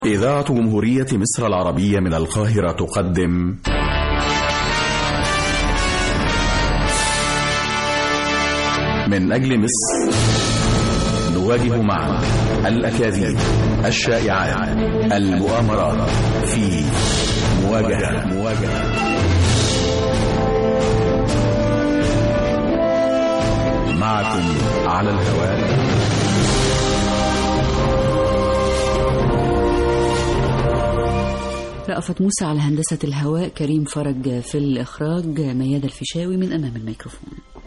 إذاعة جمهورية مصر العربية من القاهرة تقدم من أجل مصر، نواجه معا الأكاذيب، الشائعات، المؤامرات في مواجهة. معكم على الهواء رأفت موسى، على هندسة الهواء كريم فرج، في الإخراج ميادة الفيشاوي من أمام الميكروفون.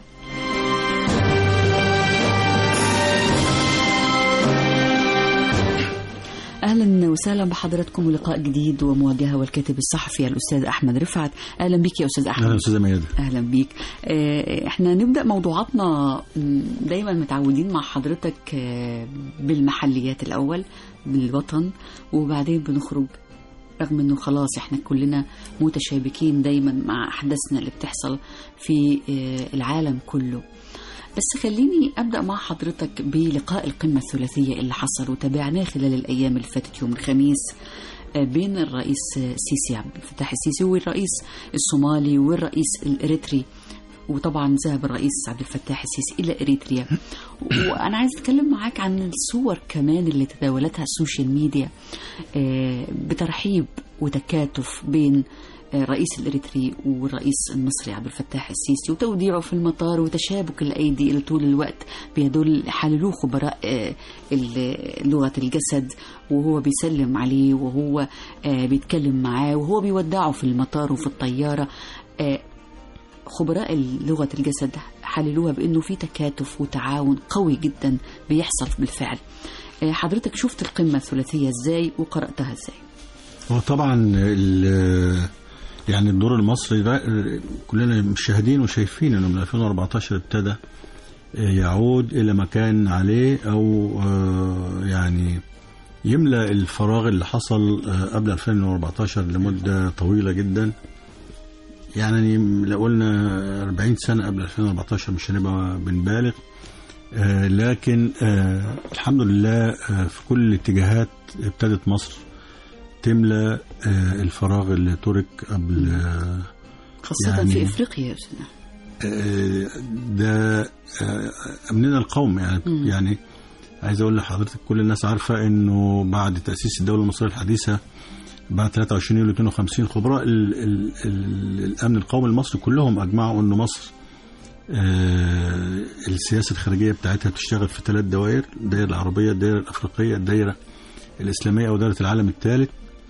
أهلا وسهلا بحضراتكم ولقاء جديد ومواجهة، والكاتب الصحفي الأستاذ أحمد رفعت. أهلا بك يا أستاذ أحمد. أهلا أستاذ ميادة. أهلا بك. احنا نبدأ موضوعاتنا دايما متعودين مع حضرتك بالمحليات الأول، بالوطن، وبعدين بنخرج، رغم انه خلاص احنا كلنا متشابكين دايما مع احداثنا اللي بتحصل في العالم كله. بس خليني ابدا مع حضرتك بلقاء القمه الثلاثيه اللي حصل وتابعناه خلال الايام اللي فاتت يوم الخميس بين الرئيس السيسي عبد الفتاح السيسي والرئيس الصومالي والرئيس الاريتري. وطبعا ذهب الرئيس عبد الفتاح السيسي إلى إريتريا. وأنا عايز أتكلم معاك عن الصور كمان اللي تداولتها السوشيال ميديا بترحيب وتكاتف بين الرئيس الإريتري والرئيس المصري عبد الفتاح السيسي، وتوديعه في المطار وتشابك الأيدي اللي طول الوقت بيدل حللوه خبراء لغة الجسد، وهو بيسلم عليه وهو بيتكلم معاه وهو بيودعه في المطار وفي الطيارة. خبراء لغة الجسد حللوها بأنه في تكاتف وتعاون قوي جدا بيحصل بالفعل. حضرتك شفت القمة الثلاثية ازاي وقرأتها ازاي؟ هو طبعا يعني الدور المصري كلنا مشاهدين وشايفين انه من 2014 ابتدى يعود الى ما كان عليه، او يعني يملأ الفراغ اللي حصل قبل 2014 لمدة طويلة جدا. يعني لو قلنا 40 سنة قبل 2014 مش هنبقى بنبالغ، لكن الحمد لله في كل الاتجاهات ابتدت مصر تملى الفراغ اللي ترك قبل، خاصة يعني في إفريقيا يا أستاذ. ده أمننا القومي يعني عايز أقول لحضرتك كل الناس عارفة إنه بعد تأسيس الدولة المصرية الحديثة بعد 23 يوليو 52 خبراء الأمن القومي المصري كلهم أجمعوا أنه مصر السياسة الخارجية بتاعتها بتشتغل في 3 دوائر: الدائرة العربية، الدائرة الأفريقية، الدائرة الإسلامية أو دائرة العالم الثالث.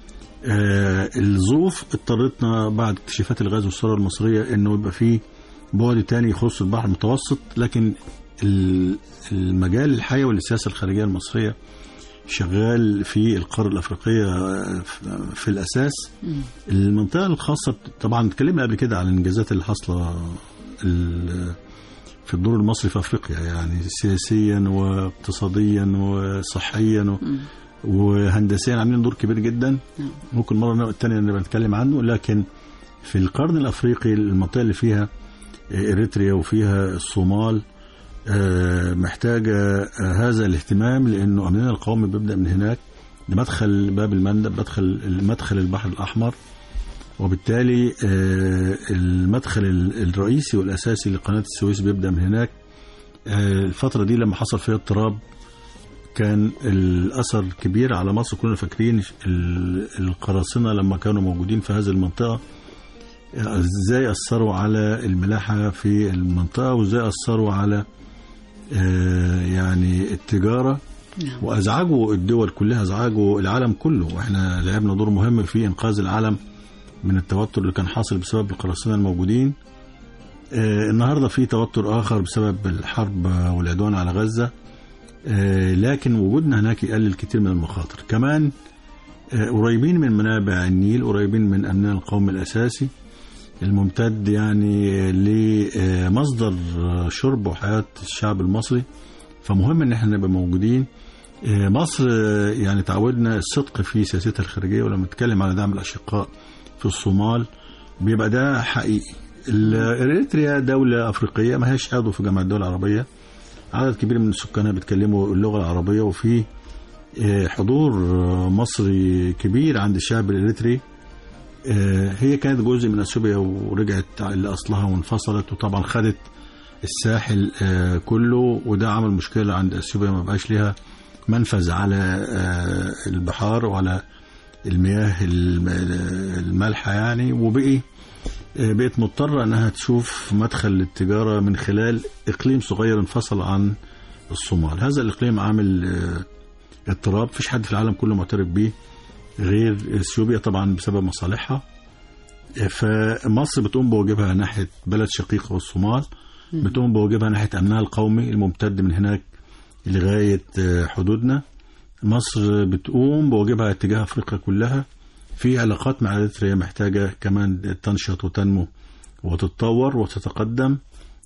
الظروف اضطرتنا بعد اكتشافات الغاز والثورة المصرية أنه يبقى فيه بعد تاني يخص البحر المتوسط، لكن المجال الحيوي للسياسة الخارجية المصرية شغال في القارة الأفريقية في الأساس. المنطقة الخاصة طبعا اتكلمنا قبل كده عن الإنجازات اللي حاصلة في الدور المصري في أفريقيا، يعني سياسيا واقتصاديا وصحيا وهندسيا عاملين دور كبير جدا. ممكن مرة تانية نبقى نتكلم عنه. لكن في القرن الأفريقي المنطقة اللي فيها إريتريا وفيها الصومال محتاجة هذا الاهتمام، لأنه أمننا القومي بيبدأ من هناك، لمدخل باب المندب، مدخل البحر الأحمر، وبالتالي المدخل الرئيسي والأساسي لقناة السويس بيبدأ من هناك. الفترة دي لما حصل فيها اضطراب كان الأثر كبير على مصر. كلنا فاكرين القراصنة لما كانوا موجودين في هذه المنطقة ازاي أثروا على الملاحة في المنطقة، وازاي أثروا على يعني التجارة، وأزعجوا الدول كلها، أزعجوا العالم كله. وإحنا لعبنا دور مهم في إنقاذ العالم من التوتر اللي كان حاصل بسبب القراصنة الموجودين. النهاردة في توتر آخر بسبب الحرب والعدوان على غزة، لكن وجودنا هناك يقلل كتير من المخاطر. كمان قريبين من منابع النيل، قريبين من أمننا القومي الأساسي الممتد يعني لمصدر شرب وحياة الشعب المصري، فمهم ان احنا نبقى موجودين. مصر يعني تعودنا الصدق في سياستها الخارجية، ولما نتكلم على دعم الأشقاء في الصومال بيبقى ده حقيقي. إريتريا دولة أفريقية ما هيش عضو في جامعة الدول العربية، عدد كبير من سكانها بيتكلموا اللغة العربية، وفي حضور مصري كبير عند الشعب الإريتري. هي كانت جزء من أثيوبيا ورجعت لأصلها وانفصلت، وطبعا خدت الساحل كله، وده عمل مشكلة عند أثيوبيا، ما بقاش لها منفذ على البحار وعلى المياه المالحة يعني، بقت مضطرة أنها تشوف مدخل للتجارة من خلال إقليم صغير انفصل عن الصومال. هذا الإقليم عامل اضطراب، فيش حد في العالم كله معترف به غير اثيوبيا طبعا بسبب مصالحها. فمصر بتقوم بواجبها ناحية بلد شقيقة والصومال، بتقوم بواجبها ناحية أمنها القومي الممتد من هناك لغاية حدودنا. مصر بتقوم بواجبها اتجاه أفريقيا كلها. في علاقات مع إريتريا محتاجة كمان تنشط وتنمو وتتطور وتتقدم.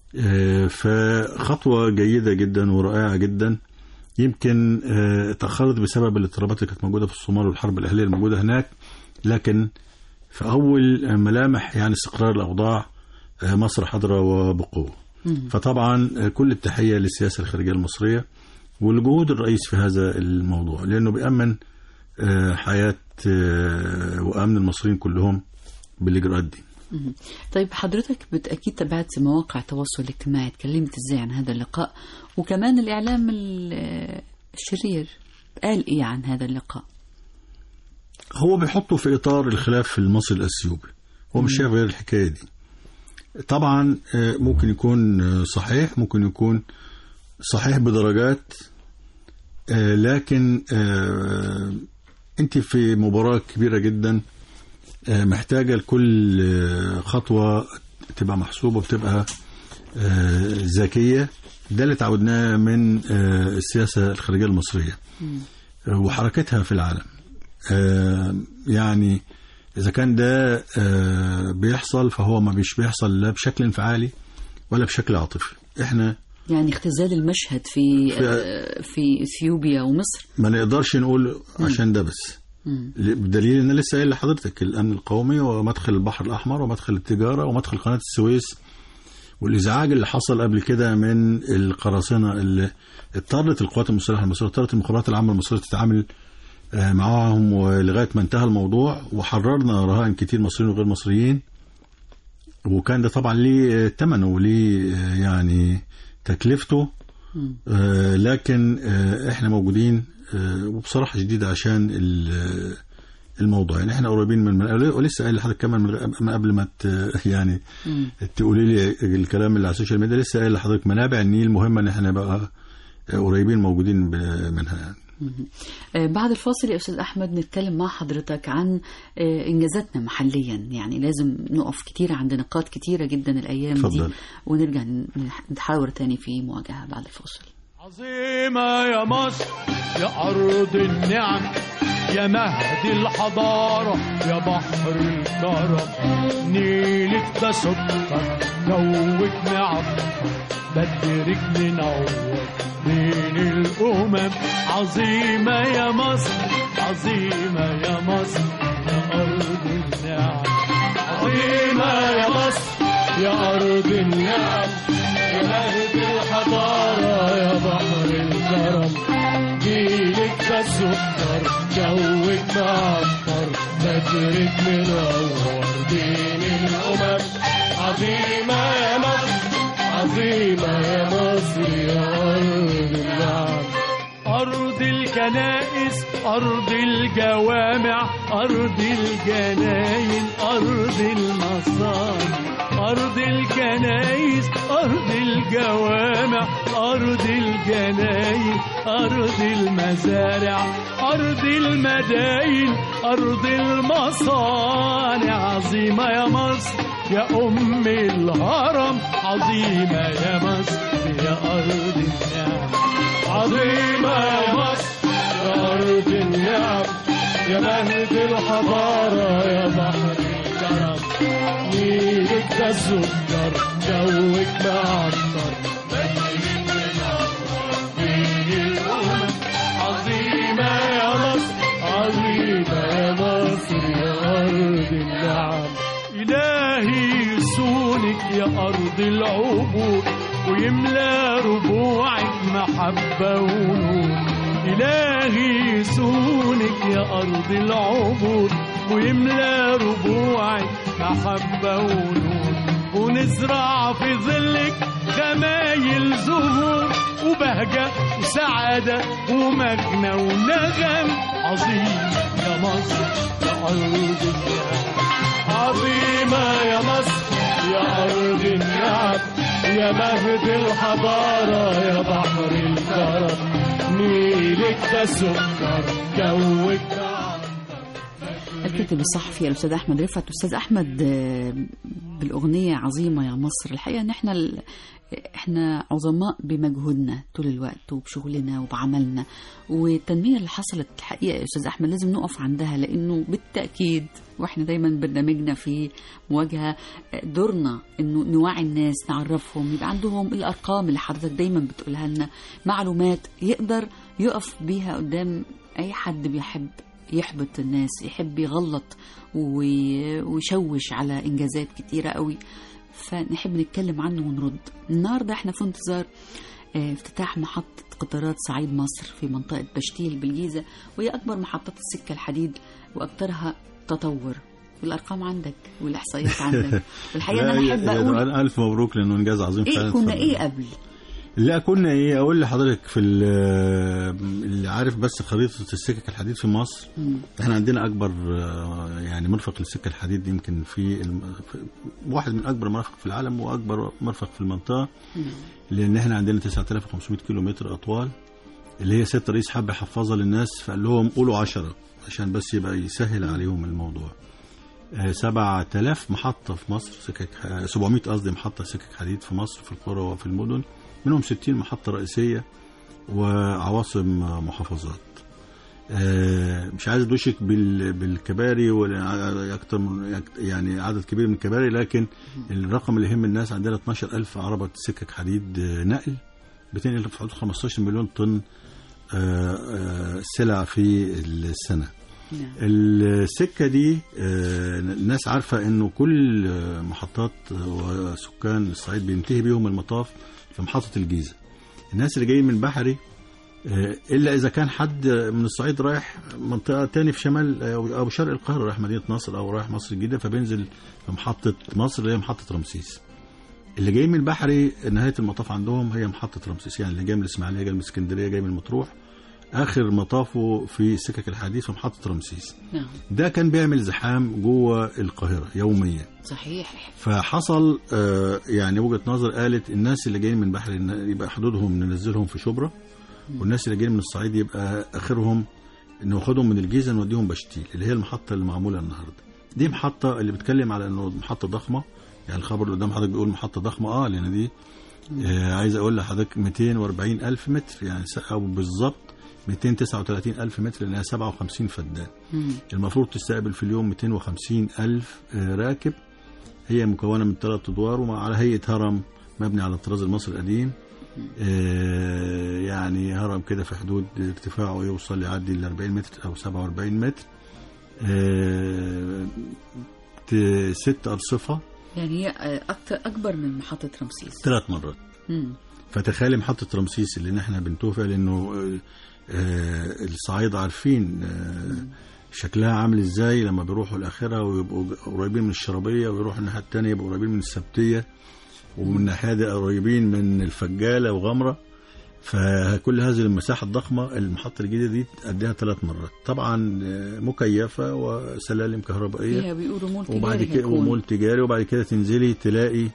فخطوة جيدة جدا ورائعة جدا. يمكن تأخرت بسبب الاضطرابات اللي كانت موجودة في الصومال والحرب الأهلية الموجودة هناك، لكن في أول ملامح يعني استقرار الأوضاع مصر حاضرة وبقوة. فطبعا كل التحية للسياسة الخارجية المصرية والجهود الرئيس في هذا الموضوع، لأنه بيأمن حياة وأمن المصريين كلهم بالإجراءات دي. طيب حضرتك بالتأكيد تابعت مواقع التواصل الاجتماعي، اتكلمت ازاي عن هذا اللقاء، وكمان الإعلام الشرير قال ايه عن هذا اللقاء؟ هو بيحطه في إطار الخلاف المصري الأثيوبي، هو مش شايف غير الحكاية دي. طبعا ممكن يكون صحيح، ممكن يكون صحيح بدرجات، لكن انت في مباراة كبيرة جدا محتاجة لكل خطوة تبقى محسوبة وتبقى ذكية. ده اللي تعودناه من السياسة الخارجية المصرية وحركتها في العالم. يعني إذا كان ده بيحصل فهو ما بيحصل لا بشكل انفعالي ولا بشكل عاطفي. احنا يعني اختزال المشهد في اثيوبيا ومصر ما نقدرش نقول عشان ده بس، بدليل ان لسه قايل لحضرتك الامن القومي ومدخل البحر الاحمر ومدخل التجاره ومدخل قناه السويس، والازعاج اللي حصل قبل كده من القراصنه اللي اضطرت القوات المسلحه المصريه، اضطرت المخابرات العامه المصريه تتعامل معاهم ولغايه ما انتهى الموضوع، وحررنا رهائن كتير مصريين وغير مصريين. وكان ده طبعا ليه ثمنه وليه يعني تكلفته، لكن احنا موجودين وبصراحه شديده عشان الموضوع. يعني احنا قريبين من ولسه قايل لحضرتك كمان من قبل ما يعني تقولي لي الكلام اللي على السوشيال ميديا، لسه قايل لحضرتك منابع النيل مهمه ان احنا نبقى قريبين موجودين منها يعني. بعد الفاصل يا أستاذ أحمد نتكلم مع حضرتك عن إنجازاتنا محليا، يعني لازم نقف كتير عند نقاط كتيرة جدا الأيام فضل. دي، ونرجع نتحاور تاني في مواجهة بعد الفاصل. عظيمة يا مصر يا أرض النعم، يا مهد الحضارة يا بحر الكرم، نيلك ده سكر جوك نعم، بدرك منور بين الأمم. عظيمة يا مصر عظيمة يا مصر يا أرض النعم، عظيمة يا مصر يا أرض النعم، يا مهد الحضارة يا بحر الكرم، جيلك ده سكر جوك معطر، بدرك منور بين الأمم. عظيمة يا مصر عظيمة يا مصر يا أرض النعم، أرض الكنائس أرض الجوامع أرض الجناين أرض المصانع، أرض الكنائس أرض الجوامع أرض الجناين أرض المزارع أرض المداين أرض المصانع. عظيمة يا مصر يا أم الهرم، عظيمة يا مصر يا أرض النعم، عظيمة يا مصر يا أرض النعم، يا مهد الحضارة يا بحر الكرم، نيلك ده سكر جوك معطر، بدرك منور بين الأمم. عظيمة يا مصر عظيمة يا مصر يا أرض النعم، إلهي يسونك يا أرض العبور، ويملى ربوعك محبة ونور، إلهي يسونك يا أرض العبور، ويملى ربوعك محبة ونور، ونزرع في ظلك خمايل زهور، وبهجة وسعادة ومجنى ونغم عظيم يا مصر يا أرض النعم. عظيمة يا مصر يا أرض النعم، يا مهد الحضارة يا بحر الكرم، نيلك ده سكر جوك. الكاتب الصحفي الأستاذ أحمد رفعت. أستاذ أحمد، بالأغنية عظيمة يا مصر، الحقيقة إن إحنا عظماء بمجهودنا طول الوقت وبشغلنا وبعملنا، والتنمية اللي حصلت الحقيقة يا أستاذ أحمد لازم نقف عندها، لأنه بالتأكيد وإحنا دايما برنامجنا في مواجهة دورنا إنه نوعي الناس، نعرفهم، يبقى عندهم الأرقام اللي حضرتك دايما بتقولها لنا، معلومات يقدر يقف بيها قدام أي حد بيحب يحبط الناس، يحب يغلط ويشوش على إنجازات كتيرة قوي، فنحب نتكلم عنه ونرد. النهاردة احنا في انتظار افتتاح محطة قطارات صعيد مصر في منطقة بشتيل بالجيزة، وهي أكبر محطات السكة الحديد وأكثرها تطور. والأرقام عندك والإحصائيات عندك، والحقيقة أنا أحب أقول ألف مبروك لأنه إنجاز عظيم فعلا. كنا إيه قبل؟ لا كنا ايه، اقول لحضرتك في اللي عارف بس خريطه السكك الحديد في مصر. احنا عندنا اكبر يعني مرفق للسكه الحديد، يمكن في واحد من اكبر مرافق في العالم واكبر مرفق في المنطقه، لان احنا عندنا 9500 كيلومتر اطوال، اللي هي سيادة الرئيس حب يحفظها للناس، فقال لهم قولوا 10 عشان بس يبقى يسهل عليهم الموضوع. 7000 محطه في مصر سكك، 700 قصدي محطه سكك حديد في مصر في القرى وفي المدن، منهم 60 محطة رئيسية وعواصم محافظات. مش عايز ادوشك بالكباري ولا اكتر يعني عدد كبير من الكباري، لكن الرقم اللي يهم الناس عندنا 12000 عربة سكك حديد نقل، بتنقل في حدود 15 مليون طن سلع في السنة. السكة دي الناس عارفة انه كل محطات وسكان الصعيد بينتهي بيهم المطاف في محطة الجيزة. الناس اللي جايين من بحري إلا إذا كان حد من الصعيد رايح منطقة تاني في شمال أو شرق القاهرة، رايح مدينة نصر أو رايح مصر الجديدة، فبينزل في محطة مصر اللي هي محطة رمسيس. اللي جاي من بحري نهاية المطاف عندهم هي محطة رمسيس، يعني اللي جاي من الإسماعيلية، جاي من اسكندرية، جاي من المطروح، آخر مطافه في سكك الحديد في محطة رمسيس. ده كان بيعمل زحام جوه القاهرة يوميا. صحيح. فحصل يعني وجهة نظر قالت الناس اللي جايين من بحر يبقى حدودهم ننزلهم في شبرا، والناس اللي جايين من الصعيد يبقى آخرهم ناخدهم من الجيزة نوديهم بشتيل، اللي هي المحطة اللي معمولة النهاردة. دي محطة اللي بتكلم على انه محطة ضخمة، يعني الخبر اللي قدام حضرتك بيقول محطة ضخمة لان دي عايز اقول لحضرتك 240 ألف متر، يعني او بالظبط 239 ألف متر، لأنها 57 فدان. المفروض تستقبل في اليوم 250 ألف راكب. هي مكونة من 3 أدوار وعلى هيئة هرم مبني على الطراز المصري القديم، يعني هرم كده في حدود ارتفاعه يوصل يعدي ل 40 متر أو 47 متر، 6 أرصفة، يعني هي أكبر من محطة رمسيس 3 مرات. فتخيلي محطة رمسيس اللي نحن بنتوه فيها، لأنه الصعايد عارفين شكلها عامل ازاي لما بيروحوا الآخرة ويبقوا قريبين من الشرابية، ويروحوا الناحية التانية يبقوا قريبين من السبتية، ومن الناحية دي قريبين من الفجالة وغمرة. فكل هذه المساحة الضخمة المحطة الجديدة دي قدها 3 مرات، طبعا مكيفة وسلالم كهربائية فيها بيقولوا مول تجاري، وبعد كده ومول تجاري، وبعد كده تنزلي تلاقي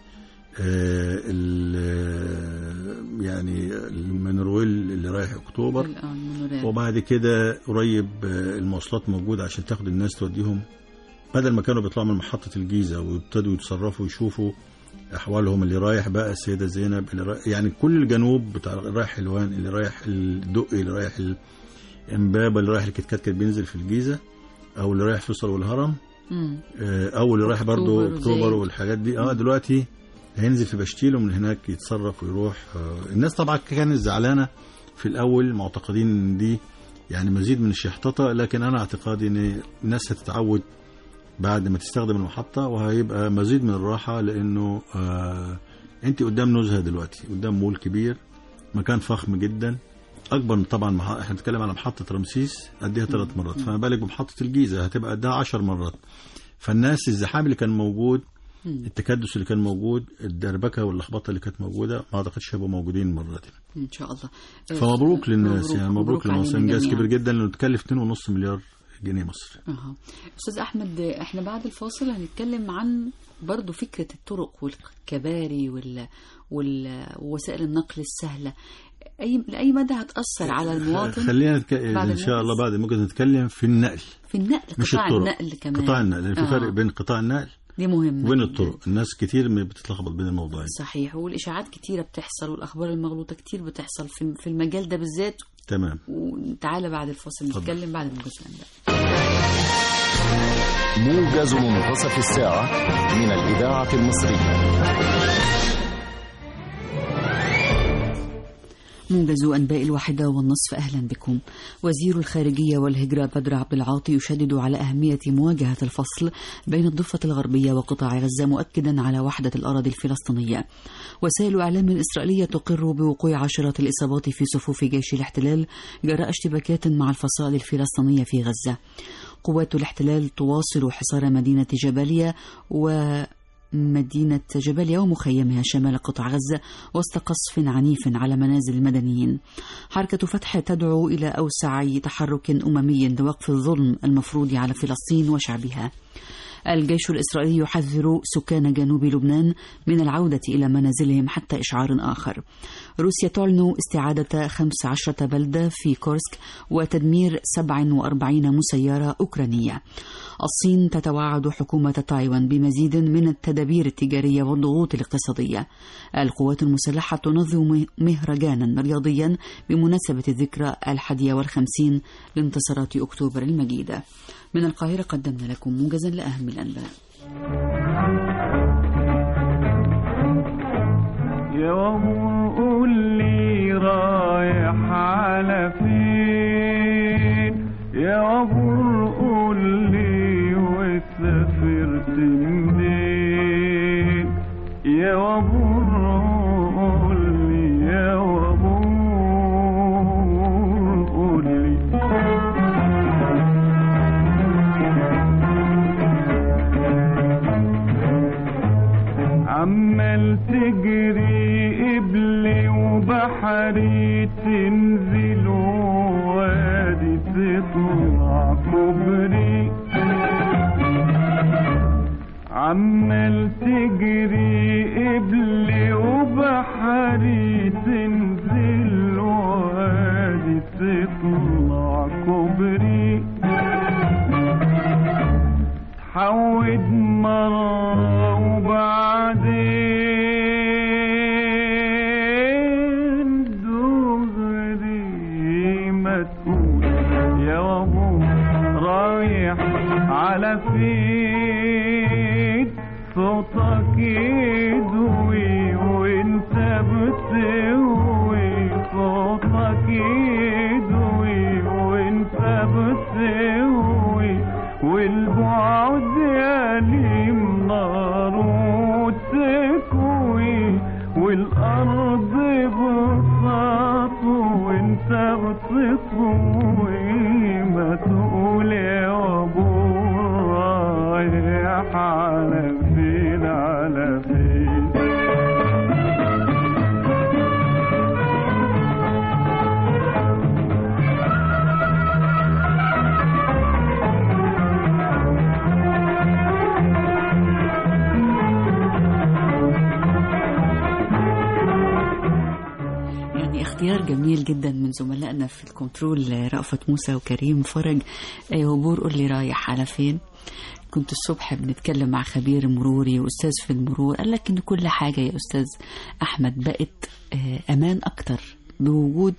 يعني المنرويل اللي رايح اكتوبر، وبعد كده قريب المواصلات موجوده عشان تاخد الناس توديهم، بدل ما كانوا بيطلعوا من محطه الجيزه ويبتدوا يتصرفوا ويشوفوا احوالهم، اللي رايح بقى السيده زينب، اللي رايح يعني كل الجنوب بتاع رايح حلوان، اللي رايح الدقي، اللي رايح الامبابه، اللي رايح الكتكات كان بينزل في الجيزه، او اللي رايح فيصل والهرم، او اللي رايح برضو اكتوبر والحاجات دي. دلوقتي هينزل في بشتيل ومن هناك يتصرف ويروح. الناس طبعا كانت زعلانة في الأول، معتقدين ان دي يعني مزيد من الشحططة، لكن أنا اعتقادي ان الناس هتتعود بعد ما تستخدم المحطة، وهيبقى مزيد من الراحة، لأنه انت قدام نزهة دلوقتي، قدام مول كبير، مكان فخم جدا، اكبر طبعا. احنا بنتكلم على محطه رمسيس قدها 3 مرات، فما بالك بمحطه الجيزه هتبقى قدها 10 مرات. فالناس الزحام اللي كان موجود، التكدس اللي كان موجود، الدربكه واللخبطه اللي كانت موجوده، ما اعتقدش هيبقوا موجودين المره دي ان شاء الله. فمبروك للناس، يعني مبروك للناس، انجاز كبير جدا لانه تكلف 2.5 مليار جنيه مصري. استاذ احمد، احنا بعد الفاصل هنتكلم عن برضو فكره الطرق والكباري ووسائل النقل السهله، لاي مدى هتاثر على المواطن. خلينا ان شاء الله بعد ممكن نتكلم في النقل، مش قطاع النقل كمان. قطاع النقل في فرق بين قطاع النقل دي مهمة وبين الطرق. الناس كتير بتتلخبط بين الموضوعين. صحيح، والإشاعات كتيرة بتحصل والأخبار المغلوطة كتير بتحصل في المجال ده بالذات. تمام. وتعالى بعد الفاصل نتكلم بعد الموجز ده. موجز منتصف الساعة من الإذاعة المصرية. موجز أنباء 1:30. أهلا بكم. وزير الخارجية والهجرة بدر عبد العاطي يشدد على أهمية مواجهة الفصل بين الضفة الغربية وقطاع غزة، مؤكدا على وحدة الأراضي الفلسطينية. وسائل إعلام إسرائيلية تقر بوقوع عشرات الإصابات في صفوف جيش الاحتلال جراء اشتباكات مع الفصائل الفلسطينية في غزة. قوات الاحتلال تواصل حصار مدينة جباليا ومخيمها شمال قطاع غزة وسط قصف عنيف على منازل المدنيين. حركة فتح تدعو إلى أوسع تحرك أممي لوقف الظلم المفروض على فلسطين وشعبها. الجيش الإسرائيلي يحذر سكان جنوب لبنان من العودة إلى منازلهم حتى إشعار آخر. روسيا تعلن استعادة 15 بلدة في كورسك وتدمير 47 مسيرة أوكرانية. الصين تتوعد حكومة تايوان بمزيد من التدابير التجارية والضغوط الاقتصادية. القوات المسلحة تنظم مهرجانا رياضيا بمناسبة الذكرى 51 لانتصارات أكتوبر المجيدة. من القاهرة قدمنا لكم موجزا لأهم الأنباء. يا وابور قول لي رايح على فين، يا وابور قول لي وسافرت منين، يا وابور قول لي، يا وابور قول لي. عمال تجري قبلي وبحري تنزل وادي تطلع كوبري، عمال تجري قبلي وبحري تنزل وادي تطلع كوبري. حود مرة وبعدين دغري ما تقول يا وابو رايح على فين، صوتك يدوي وانت بتهوي، صوتك يدوي وانت بتهوي، والبعد يليم نار وتكوي، والأرض بساط وانت بتطوي. ما تقول يا وابو رايح على فين، على فين. اختيار جميل جدا من زملائنا في الكنترول رأفت موسى وكريم فرج. وبور قول لي رايح على فين. كنت الصبح بنتكلم مع خبير مروري وأستاذ في المرور، قال لك إن كل حاجة يا أستاذ أحمد بقت أمان أكتر بوجود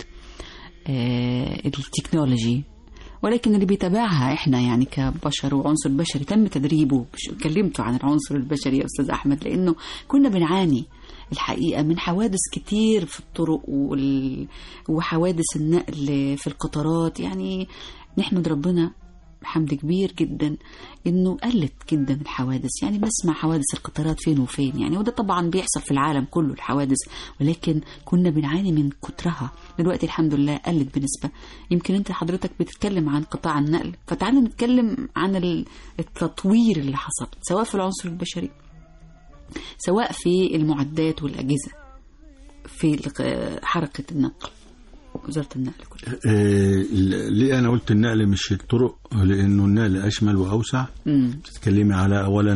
التكنولوجي، ولكن اللي بيتابعها إحنا يعني كبشر وعنصر بشري تم تدريبه. كلمته عن العنصر البشري يا أستاذ أحمد، لأنه كنا بنعاني الحقيقة من حوادث كتير في الطرق وحوادث النقل في القطارات. يعني نحمد ربنا حمد كبير جدا انه قلت جدا الحوادث. يعني بنسمع حوادث القطارات فين وفين يعني، وده طبعا بيحصل في العالم كله الحوادث، ولكن كنا بنعاني من كترها. دلوقتي الحمد لله قلت بنسبة. يمكن انت حضرتك بتتكلم عن قطاع النقل، فتعالوا نتكلم عن التطوير اللي حصل سواء في العنصر البشري سواء في المعدات والأجهزة في حركة النقل، وزارة النقل كلها. ليه أنا قلت النقل مش الطرق؟ لأنه النقل أشمل وأوسع. بتتكلمي على أولا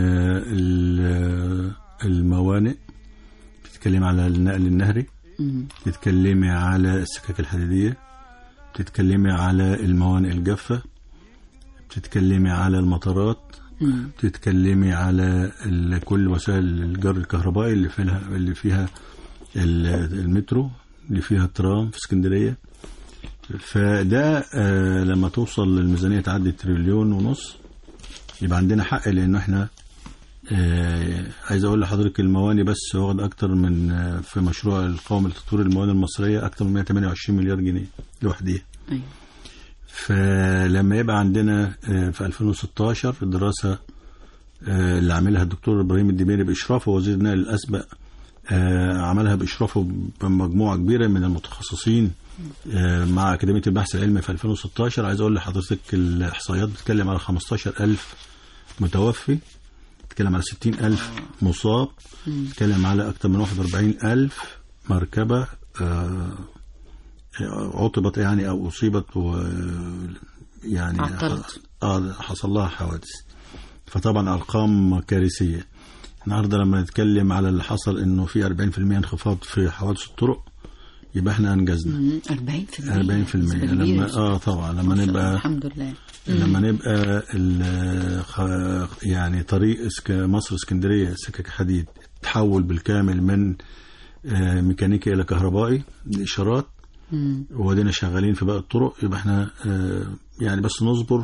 الموانئ، بتتكلمي على النقل النهري، بتتكلمي على السكك الحديدية، بتتكلمي على الموانئ الجافة، بتتكلمي على المطارات، بتتكلمي على كل وسائل الجر الكهربائي اللي فيها المترو، اللي فيها الترام في اسكندرية. فده لما توصل للميزانية تعدي 1.5 تريليون، يبقى عندنا حق. لأنه احنا عايز أقول لحضرتك المواني بس واخد أكتر من في مشروع القومي لتطوير المواني المصرية أكتر من 128 مليار جنيه لوحديها. فلما يبقى عندنا في 2016 الدراسة اللي عملها الدكتور إبراهيم الدميري بإشرافه وزير النقل الأسبق، عملها بإشرافه بمجموعة كبيرة من المتخصصين مع أكاديمية البحث العلمي في 2016. عايز أقول لحضرتك الإحصائيات بتتكلم على 15,000 متوفي، بتتكلم على 60,000 مصاب، بتتكلم على أكثر من 41,000 مركبة عطبت يعني أو أصيبت يعني حصل لها حوادث. فطبعا أرقام كارثية. النهارده لما نتكلم على اللي حصل إنه في 40% انخفاض في حوادث الطرق، يبقى احنا أنجزنا 40%. لما طبعا لما نبقى الحمد لله لما نبقى يعني طريق مصر اسكندرية سكك حديد تحول بالكامل من ميكانيكي إلى كهربائي الإشارات، ودينا شغالين في باقي الطرق، يبقى احنا يعني بس نصبر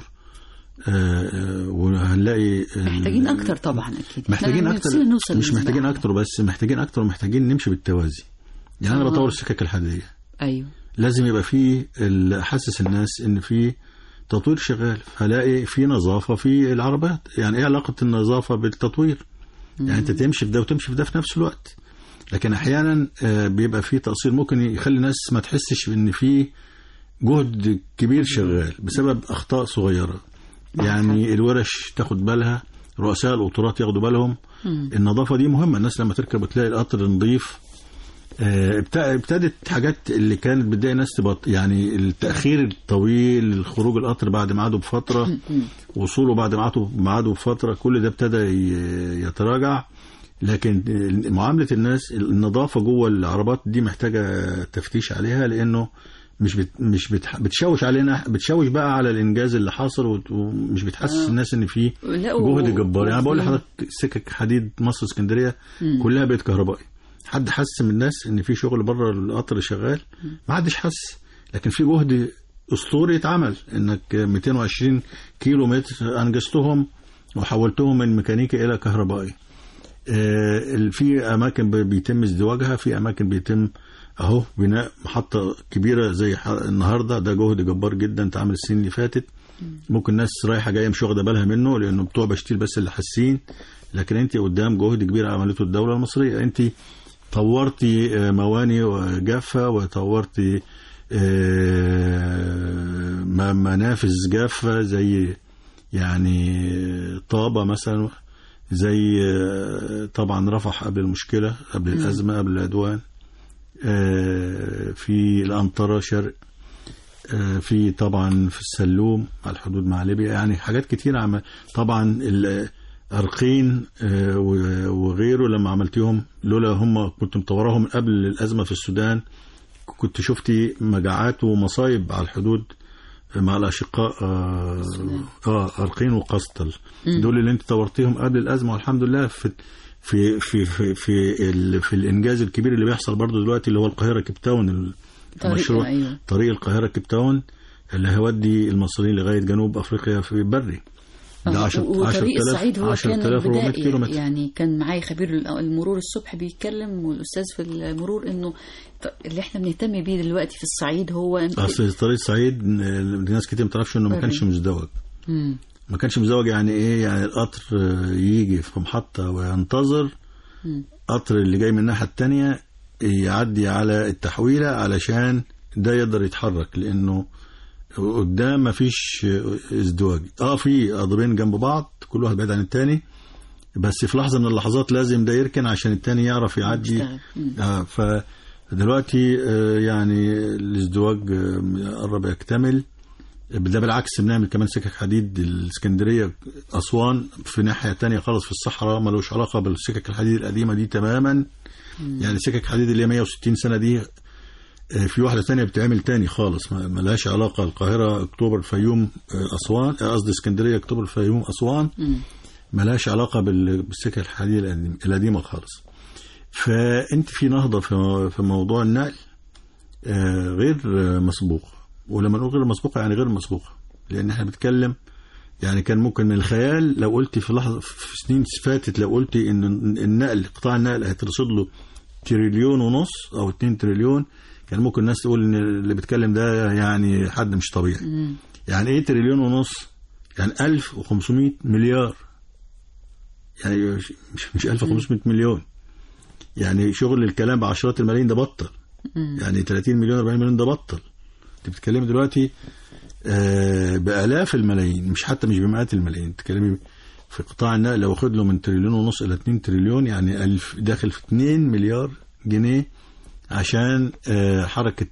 وهنلاقي محتاجين أكتر. طبعا أكيد محتاجين أكتر، مش محتاجين أكتر بس محتاجين أكتر، ومحتاجين نمشي بالتوازي. يعني أنا بطور السكك الحديدية، أيوه لازم يبقى فيه أحسس الناس إن في تطوير شغال، فلاقي في نظافة في العربات. يعني إيه علاقة النظافة بالتطوير؟ يعني أنت تمشي في ده وتمشي في ده في نفس الوقت. لكن أحيانا بيبقى في تقصير ممكن يخلي الناس ما تحسش إن في جهد كبير شغال بسبب أخطاء صغيرة. يعني الورش تاخد بالها، رؤساء القطارات ياخدوا بالهم. النظافة دي مهمة. الناس لما تركب وتلاقي القطر نظيف، ابتدت حاجات اللي كانت بتضايق الناس تبقى يعني التأخير الطويل، خروج القطر بعد ميعاده بفترة، وصوله بعد ميعاده بفترة، كل ده ابتدى يتراجع. لكن معاملة الناس، النظافة جوه العربات دي محتاجة تفتيش عليها، لأنه مش بتشوش علينا، بتشوش بقى على الإنجاز اللي حاصل، ومش بتحسس الناس إن في جهد جبار. يعني بقول لحضرتك سكك حديد مصر اسكندرية كلها بقت كهربائي. حد حس من الناس ان في شغل بره القطر شغال؟ ما حدش حس. لكن في جهد اسطوري اتعمل، انك 220 كيلو متر انجزتهم وحولتهم من ميكانيكي الى كهربائي. في اماكن بيتم ازدواجها، في اماكن بيتم اهو بناء محطة كبيرة زي النهاردة. ده جهد جبار جدا اتعمل السنين اللي فاتت. ممكن الناس رايحة جاية مش واخدة بالها منه، لانه بتوع بشتيل بس اللي حاسين. لكن انت قدام جهد كبير عملته الدولة المصرية. انت طورتي مواني جافة، وطورتي منافذ جافة زي يعني طابة مثلا، زي طبعا رفح قبل المشكلة، قبل الأزمة، قبل العدوان، في الأنطرة شرق، في طبعا في السلوم على الحدود مع ليبيا. يعني حاجات كتير طبعا أرقين وغيره لما عملتيهم، لولا هم كنت مطوراهم قبل الأزمة في السودان، كنت شفتي مجاعات ومصايب على الحدود مع الأشقاء أرقين وقسطل. دول اللي انت طورتيهم قبل الأزمة، والحمد لله في في في في في الإنجاز الكبير اللي بيحصل برضو دلوقتي، اللي هو القاهرة كيب تاون، المشروع طريق القاهرة كيب تاون اللي هيودي المصريين لغاية جنوب أفريقيا في بري. وطريق الصعيد هو كان بدائي. يعني كان معايا خبير المرور الصبح بيتكلم، والأستاذ في المرور إنه اللي احنا بنهتم بيه دلوقتي في الصعيد هو أصل طريق الصعيد الناس كتير ما تعرفش إنه ما كانش مزدوج. ما كانش مزدوج. يعني ايه؟ يعني القطر يجي في محطة وينتظر قطر اللي جاي من الناحية التانية يعدي على التحويلة علشان ده يقدر يتحرك، لانه قدام ما فيش ازدواج. في قضيبين جنب بعض كل واحد بعيد عن التاني، بس في لحظة من اللحظات لازم ده يركن عشان التاني يعرف يعدي. فدلوقتي يعني الازدواج قرب يكتمل. ده بالعكس بنعمل كمان سكك حديد الاسكندرية أسوان في ناحية تانية خالص في الصحراء، ملوش علاقة بالسكك الحديد القديمة دي تماما. يعني سكك حديد اللي هي 160 سنة دي في واحدة تانية بتعمل تاني خالص، ملهاش علاقة. القاهرة أكتوبر الفيوم أسوان، قصدي اسكندرية أكتوبر الفيوم أسوان، ملهاش علاقة بالسكك الحديد القديمة خالص. فأنت في نهضة في موضوع النقل غير مسبوق. ولما نقول غير مسبوقة يعني غير مسبوقة، لأن احنا بنتكلم يعني كان ممكن من الخيال لو قلت في لحظة في سنين فاتت، لو قلت إن النقل قطاع النقل هيترصد له 1.5 تريليون أو 2 تريليون، كان ممكن الناس تقول إن اللي بيتكلم ده يعني حد مش طبيعي. يعني إيه 1.5 تريليون؟ يعني 1500 مليار، يعني مش 1500 مليون. يعني شغل الكلام بعشرات الملايين ده بطل، يعني 30 مليون 40 مليون ده بطل. انت بتتكلمي دلوقتي بآلاف الملايين، مش بمئات الملايين. بتتكلمي في قطاع النقل لو واخد له من 1.5 تريليون إلى 2 تريليون، يعني داخل في 2 مليار جنيه عشان حركة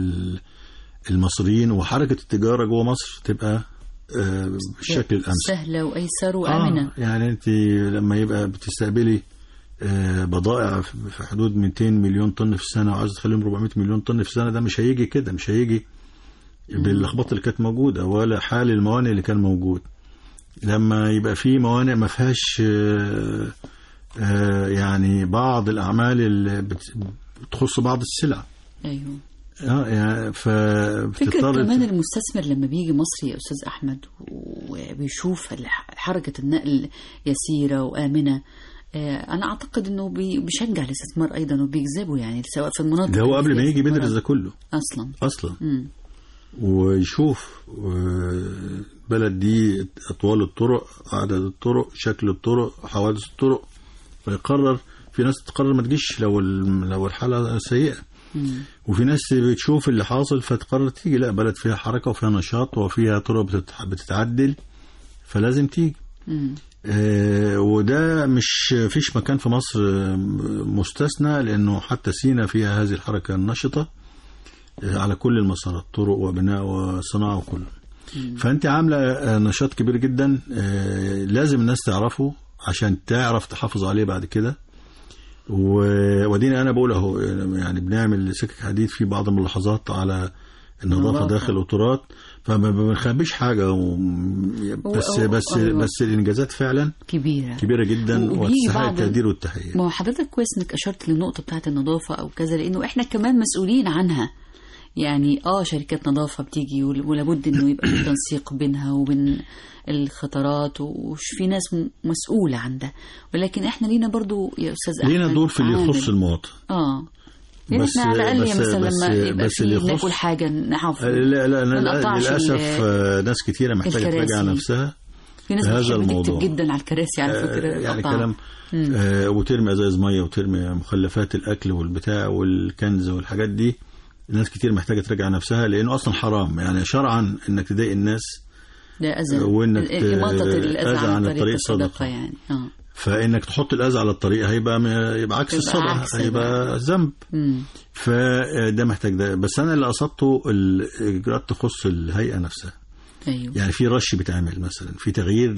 المصريين وحركة التجارة جوه مصر تبقى بالشكل الأمثل، سهلة وأيسر وآمنة. يعني أنت لما يبقى بتستقبلي بضائع في حدود 200 مليون طن في السنة وعايز تخليهم 400 مليون طن في السنة، ده مش هيجي كده، مش هيجي باللخبطة اللي كانت موجودة ولا حال الموانئ اللي كان موجود. لما يبقى في موانئ ما فيهاش يعني بعض الأعمال اللي بتخص بعض السلع. أيوه. يعني فكرة كمان المستثمر لما بيجي مصر يا أستاذ أحمد وبيشوف حركة النقل يسيرة وآمنة، أنا أعتقد أنه بيشجع الاستثمار أيضا وبيجذبه، يعني سواء في المناطق ده هو قبل ما يجي بيدرس ده كله أصلا ويشوف البلد دي أطوال الطرق، عدد الطرق، شكل الطرق، حوادث الطرق، فيقرر. في ناس تقرر ما تجيش لو الحالة سيئة، وفي ناس بتشوف اللي حاصل فتقرر تيجي. لا، بلد فيها حركة وفيها نشاط وفيها طرق بتتعدل فلازم تيجي. وده مش فيش مكان في مصر مستثنى، لأنه حتى سينا فيها هذه الحركة النشطة على كل المسارات، طرق وبناء وصناعة وكله. فأنت عاملة نشاط كبير جدا لازم الناس تعرفه عشان تعرف تحافظ عليه بعد كده. ودينا أنا بقول أهو، يعني بنعمل سكك حديد في بعض الملاحظات على النظافة داخل القطارات، فما بنخبيش حاجة بس الإنجازات فعلا كبيرة جدا، وتستحق التقدير والتحية. ما هو حضرتك كويس إنك أشرت للنقطة بتاعة النظافة أو كذا، لأنه إحنا كمان مسؤولين عنها. يعني شركات نظافة بتيجي ولابد إنه يبقى في تنسيق بينها وبين الخطارات، وفي ناس مسؤولة عن ده، ولكن إحنا لينا برضو يا أستاذ أحمد لينا دور في اللي يخص المواطن. يعني بس احنا على الأقل مثلا لما يبقى في ناكل حاجة نحافظ. لا للأسف ناس كثيرة محتاجة تراجع نفسها في ناس هذا الموضوع جدا على الكراسي على فكرة. يعني كلام وترمي ازاز مية وترمي مخلفات الأكل والبتاع والكنز والحاجات دي. الناس كتير محتاجة تراجع نفسها، لأنه أصلا حرام يعني شرعا إنك تضايق الناس، ده أذى، وإنك الأذى عن طريق الصدقة يعني. فإنك تحط الأذى على الطريق هيبقى عكس الصدقة، هيبقى ذنب. فده محتاج ده. بس أنا اللي قصدته الإجراءات تخص الهيئة نفسها. أيوه. يعني في رش بتعمل مثلا، في تغيير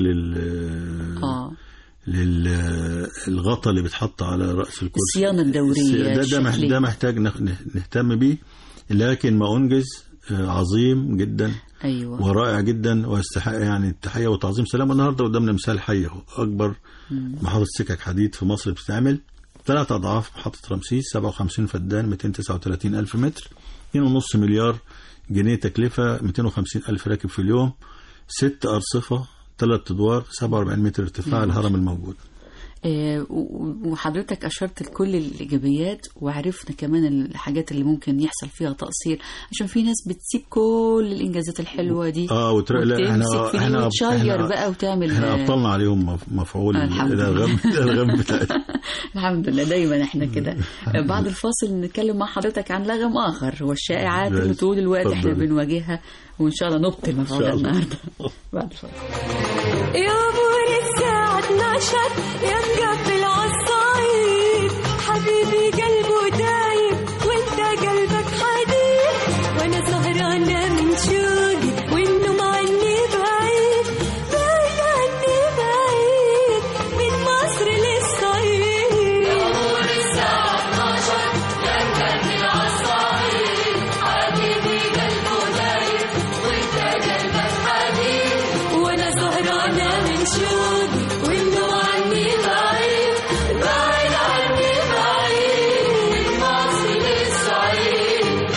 للغطاء اللي بيتحط على رأس الكرسي، الصيانة الدورية ده محتاج نهتم بيه. لكن ما أنجز عظيم جدا. أيوة. ورائع جدا ويستحق يعني التحية وتعظيم سلام. النهارده قدامنا مثال حي اهو، أكبر محطة سكك حديد في مصر بتتعمل 3 أضعاف محطة رمسيس، 57 فدان، 239 ألف متر، 2.5 مليار جنيه تكلفة، 250 ألف راكب في اليوم، 6 أرصفة، 3 أدوار، 47 متر ارتفاع، الهرم الموجود. وحضرتك أشرت لكل الإيجابيات، وعرفنا كمان الحاجات اللي ممكن يحصل فيها تقصير، عشان في ناس بتسيب كل الإنجازات الحلوة دي احنا وتشير بقى وتعمل. احنا أبطلنا عليهم مفعول الألغام بتاعتنا. الحمد لله دايما احنا كده. بعد الفاصل نتكلم مع حضرتك عن لغم آخر، والشائعات اللي طول الوقت احنا بنواجهها، وإن شاء الله نبطل مفعول النهارده. بعد الفاصل. يا بور الساعة 12 يا مقبل عالصعيد، حبيبي قلبه دايب وانت قلبك حديد، وانا سهرانة من شوقي والنوم عني بعيد، بعيد عني بعيد من مصر للصعيد. يا بور الساعة 12 يا مقبل عالصعيد، حبيبي قلبه دايب وانت قلبك حديد، وانا سهرانة من شوقي والنوم عني بعيد، بعيد عني بعيد من مصر للصعيد.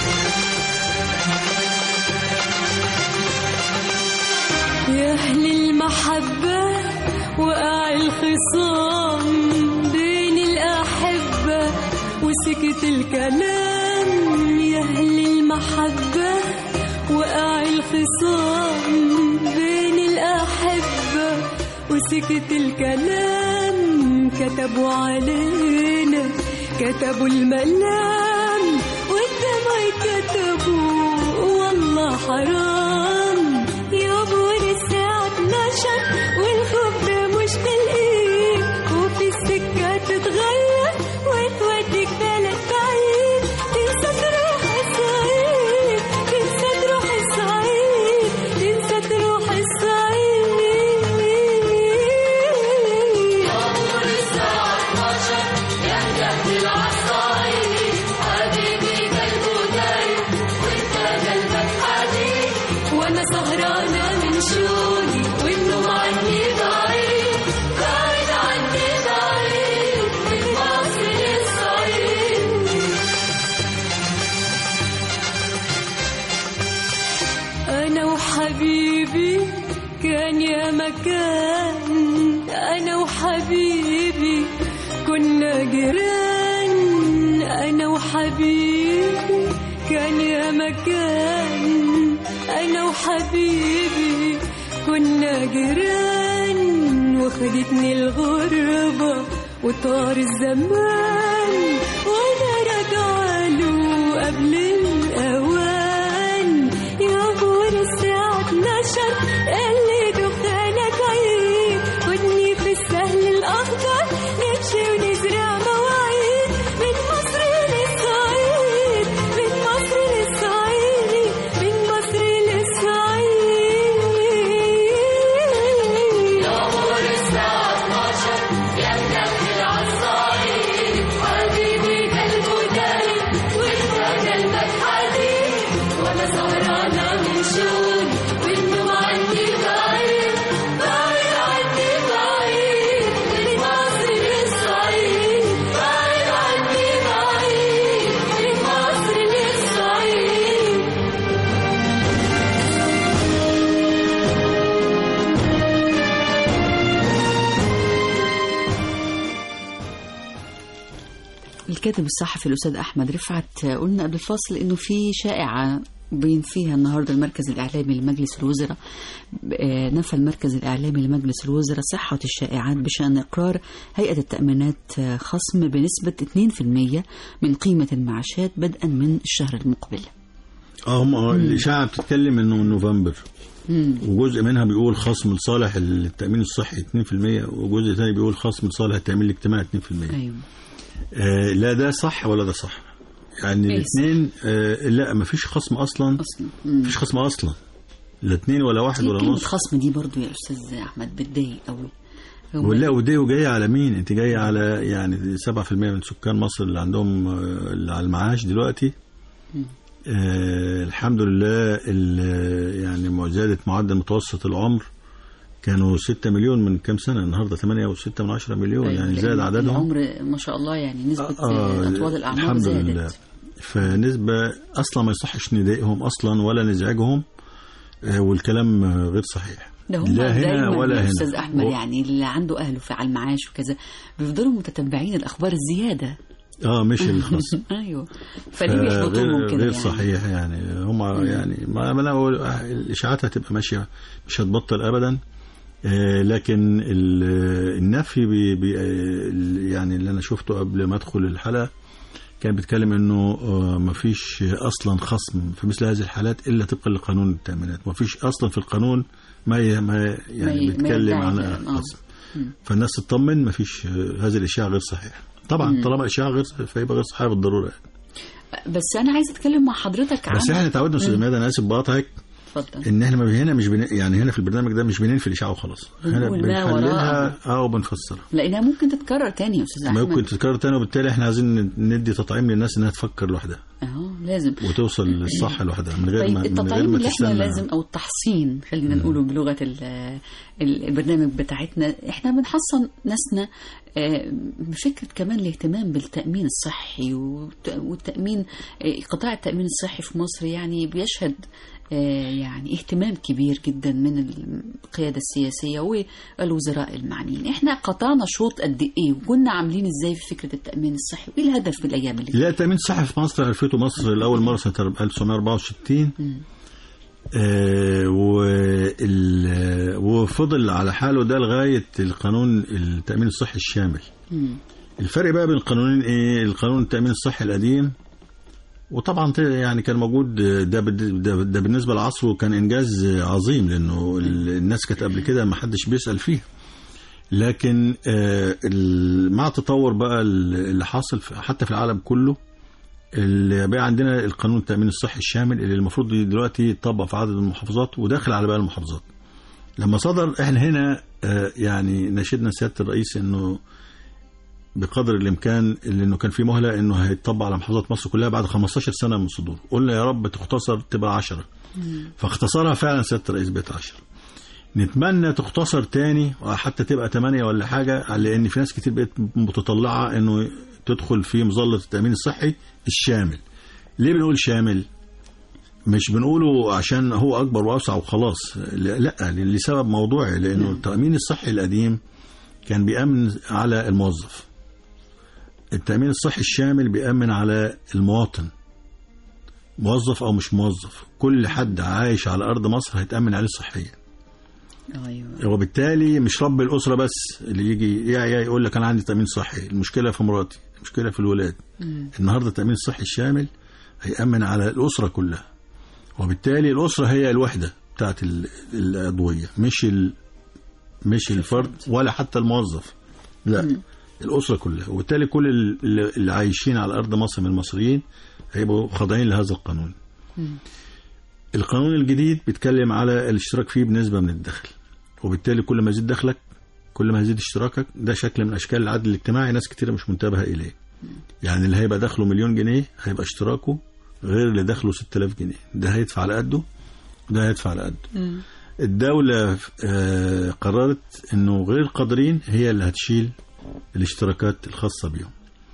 يا أهل المحبة وقع الخصام بين الأحبة وسكت الكلام، يا أهل المحبة وقع الخصام بين الأحبة وسكت الكلام، كتبوا علينا كتبوا الملام، والدمع كتبوا والله حرام. يا بور الساعة 12 والخوف مش تلقيك، وفي السكة تتغير وتوديك بلد بعيد، تنسى تروح الصعيد، تنسى تروح الصعيد، تنسى تروح الصعيد. يا بور الساعة 12 يا مقبل عالصعيد، حبيبي قلبه دايب وانت قلبك حديد، وانا سهرانة من شوقي والنوم عني بعيد، بعيد عني بعيد من مصر للصعيد. أنا وحبيبي كان يا مكان، أنا وحبيبي كنا جيران، أنا وحبيبي كان يا مكان، أنا وحبيبي كنا جيران، وخدتني الغربة وطار الزمان، وأنا راجعة له قبل الأوان. يا بور الساعة 12 اللي دخانك عيد، ودني في السهل الأخضر نمشي ونزرع مواعيد، من مصر للصعيد، من مصر للصعيد، من مصر للصعيد. يا بور الساعة 12 يا مقبل عالصعيد، حبيبي قلبه دايب وانت قلبك حديد، وانا سهرانة من شوقي والنوم عني بعيد، بعيد عني بعيد من مصر للصعيد، بعيد عني بعيد من مصر للصعيد. الكاتب الصحفي الأستاذ أحمد رفعت، قلنا قبل الفاصل إنه في شائعة بينفيها النهارده المركز الإعلامي لمجلس الوزراء. نفى المركز الإعلامي لمجلس الوزراء صحة الشائعات بشأن إقرار هيئة التأمينات خصم بنسبة 2% من قيمة المعاشات بدءا من الشهر المقبل. هم الإشاعة بتتكلم إنه من نوفمبر، وجزء منها بيقول خصم لصالح التأمين الصحي 2%، وجزء ثاني بيقول خصم لصالح التأمين الاجتماعي 2%. أيوة. لا ده صح ولا ده صح، يعني الاثنين لا مفيش خصم أصلا، مفيش خصم أصلا، لا 2 ولا 1 ولا نص. الخصم دي برضو يا أستاذ أحمد بتضايق قوي. ولا ودي وجاية على مين؟ أنت جاية على يعني 7% من سكان مصر اللي عندهم اللي على المعاش دلوقتي. الحمد لله يعني زادت معدل متوسط العمر، كانوا 6 مليون من كام سنة، النهاردة 8.6 مليون، يعني زاد عددهم. العمر ما شاء الله، يعني نسبة أطوال الأعمار الحمد زادت. لله. فنسبة أصلا ما يصحش نضايقهم أصلا ولا نزعجهم، والكلام غير صحيح. ده هم لا هنا دايما ولا يا هنا. استاذ احمد، يعني اللي عنده اهله في على المعاش وكذا بيفضلوا متتبعين الاخبار الزياده. مش الخاص. ايوه، فليه بيحبطوهم كده؟ غير يعني صحيح يعني. هم يعني ما انا بقول الاشاعات هتبقى ماشيه مش هتبطل ابدا. لكن النفي يعني اللي انا شفته قبل ما ادخل الحلقه كان بيتكلم انه ما فيش اصلا خصم في مثل هذه الحالات الا طبقا لقانون التامينات. ما فيش اصلا في القانون ما يعني بيتكلم عن خصم. فالناس تطمن، ما فيش هذه الاشاعه غير صحيحه. طبعا طالما اشاعه غير فيبقى غير صحيحه بالضروره. بس انا عايزه اتكلم مع حضرتك عن، بس احنا تعودنا استاذ ميادة، انا اسف بقاطعك، اتفضل، ان احنا هنا مش يعني هنا في البرنامج ده مش بننفي الاشاعه وخلاص، احنا بنحللها وبنفسرها لانها ممكن تتكرر تاني يا استاذ احمد. ممكن تتكرر تاني، وبالتالي احنا عايزين ندي تطعيم للناس انها تفكر لوحدها. لازم وتوصل للصح لوحدها من غير ما التطعيم اللي احنا لازم، او التحصين خلينا نقوله بلغه البرنامج بتاعتنا، احنا بنحصن ناسنا بفكره كمان الاهتمام بالتامين الصحي والتامين. قطاع التامين الصحي في مصر يعني بيشهد يعني اهتمام كبير جدا من القيادة السياسية والوزراء المعنيين. احنا قطعنا شوط قد ايه وكنا عاملين ازاي في فكرة التأمين الصحي، وايه الهدف في الايام اللي لا التأمين الصحي في مصر عرفته مصر لأول مرة سنة 1964. وفضل على حاله ده لغاية القانون التأمين الصحي الشامل. الفرق بقى بين القانونين ايه؟ القانون التأمين الصحي القديم وطبعا يعني كان موجود ده بالنسبه لعصره كان انجاز عظيم، لانه الناس كانت قبل كده ما حدش بيسال فيه. لكن مع التطور بقى اللي حاصل حتى في العالم كله، اللي بقى عندنا القانون التامين الصحي الشامل اللي المفروض دلوقتي يطبق في عدد المحافظات وداخل على بقى المحافظات. لما صدر احنا هنا يعني ناشدنا سياده الرئيس انه بقدر الامكان انه كان في مهله انه هيتطبق على محافظات مصر كلها بعد 15 سنه من صدوره. قلنا يا رب تختصر تبقى 10، فاختصرها فعلا سياده الرئيس بقت 10. نتمنى تختصر تاني وحتى تبقى 8 ولا حاجه، لان في ناس كتير بقت متطلعه انه تدخل في مظله التامين الصحي الشامل. ليه بنقول شامل؟ مش بنقوله عشان هو اكبر واوسع وخلاص، لا، لسبب موضوعي، لانه التامين الصحي القديم كان بيأمن على الموظف. التأمين الصحي الشامل بيأمن على المواطن، موظف أو مش موظف، كل حد عايش على أرض مصر هيتأمن عليه صحيا. أيوة. وبالتالي مش رب الأسرة بس اللي يجي يقول لك أنا عندي تأمين صحي، المشكلة في مراتي، المشكلة في الولاد. النهاردة التأمين الصحي الشامل هيأمن على الأسرة كلها، وبالتالي الأسرة هي الوحدة بتاعت الأدوية، مش الفرد ولا حتى الموظف، لا، الأسرة كلها. وبالتالي كل اللي عايشين على أرض مصر من المصريين هيبقوا خاضعين لهذا القانون. القانون الجديد بيتكلم على الاشتراك فيه بنسبة من الدخل، وبالتالي كل ما يزيد دخلك كل ما يزيد اشتراكك. ده شكل من أشكال العدل الاجتماعي ناس كتير مش منتبهة إليه. يعني اللي هيبقى دخله 1,000,000 جنيه هيبقى اشتراكه غير اللي دخله 6,000 جنيه، ده هيدفع على قده وده هيدفع على قده. الدولة قررت انه غير القادرين هي اللي هتشيل الاشتراكات الخاصة بهم.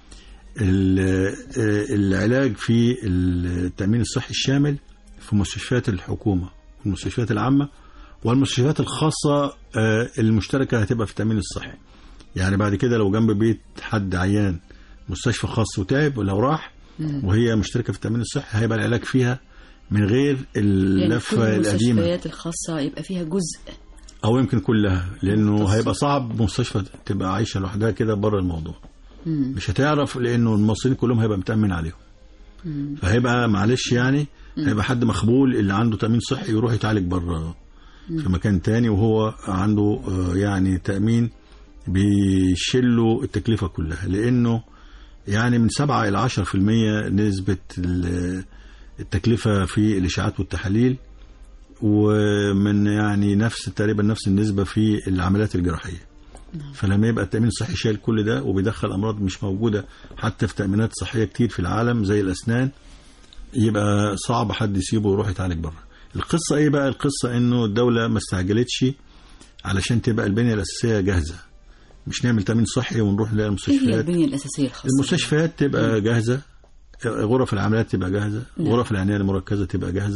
العلاج في التأمين الصحي الشامل في مستشفيات الحكومة والمستشفيات العامة والمستشفيات الخاصة المشتركة هتبقى في التأمين الصحي. يعني بعد كده لو جنب بيت حد عيان مستشفى خاص وتعب ولو راح وهي مشتركة في التأمين الصحي هيبقى العلاج فيها من غير اللفة يعني القديمة. المستشفيات الخاصة يبقى فيها جزء أو يمكن كلها، لأنه هيبقى صعب مستشفى تبقى عايشة لوحدها كده بره الموضوع. مش هتعرف، لأنه المصريين كلهم هيبقى متأمن عليهم. فهيبقى معلش يعني هيبقى حد مخبول اللي عنده تأمين صحي يروح يتعالج بره في مكان تاني وهو عنده يعني تأمين بيشيله التكلفة كلها، لأنه يعني من 7 إلى 10% نسبة التكلفة في الإشعاعات والتحاليل، ومن يعني تقريبا نفس النسبة في العمليات الجراحية. فلما يبقى التأمين الصحي شايل كل ده وبيدخل أمراض مش موجودة حتى في تأمينات صحية كتير في العالم زي الأسنان، يبقى صعب حد يسيبه ويروح يتعالج بره. القصة إيه بقى؟ القصة إنه الدولة ما استعجلتش علشان تبقى البنية الأساسية جاهزة. مش نعمل تأمين صحي ونروح للمستشفيات. إيه هي البنية الأساسية الخاصة؟ المستشفيات تبقى جاهزة، غرف العمليات تبقى جاهزة، غرف العناية المركزة تبقى جاهزة،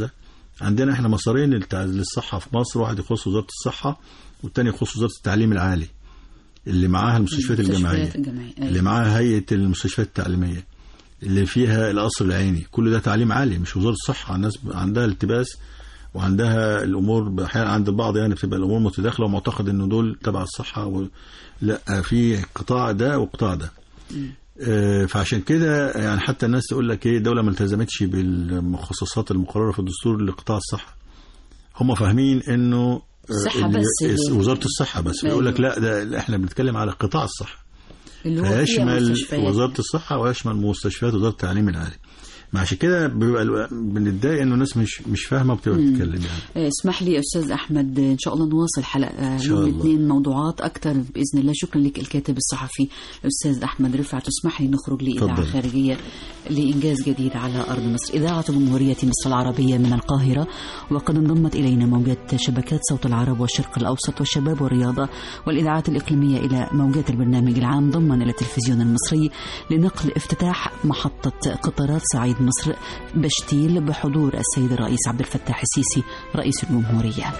عندنا احنا مسارين للصحة في مصر، واحد يخص وزارة الصحة والتاني يخص وزارة التعليم العالي اللي معاها المستشفيات الجامعية، اللي معاها هيئة المستشفيات التعليمية اللي فيها القصر العيني. كل ده تعليم عالي مش وزارة الصحة. الناس عندها التباس وعندها الأمور أحيانا عند البعض يعني بتبقى الأمور متداخلة ومعتقد إنه دول تبع الصحة لا، في قطاع ده وقطاع ده. فعشان كده يعني حتى الناس تقول لك ايه الدولة ما التزمتش بالمخصصات المقررة في الدستور لقطاع الصحة. هم فاهمين انه وزارة الصحة بس، يقول لك لا ده احنا بنتكلم على قطاع الصحة اللي هو يشمل وزارة الصحة ويشمل مستشفيات وزارة التعليم العالي. عشان كده بيبقى بنتضايق انه الناس مش فاهمه وبتبقى بتتكلم يعني. اسمح لي استاذ احمد، ان شاء الله نواصل حلقه يوم الاثنين موضوعات اكثر باذن الله. شكرا لك الكاتب الصحفي الاستاذ احمد رفعت. اسمح لي نخرج لاذاعه خارجيه لانجاز جديد على ارض مصر. اذاعه جمهوريه مصر العربيه من القاهره، وقد انضمت الينا موجات شبكات صوت العرب والشرق الاوسط والشباب والرياضه والاذاعات الاقليميه الى موجات البرنامج العام ضمن التلفزيون المصري لنقل افتتاح محطه قطارات صعيد مصر بشتيل بحضور السيد الرئيس عبد الفتاح السيسي رئيس الجمهورية.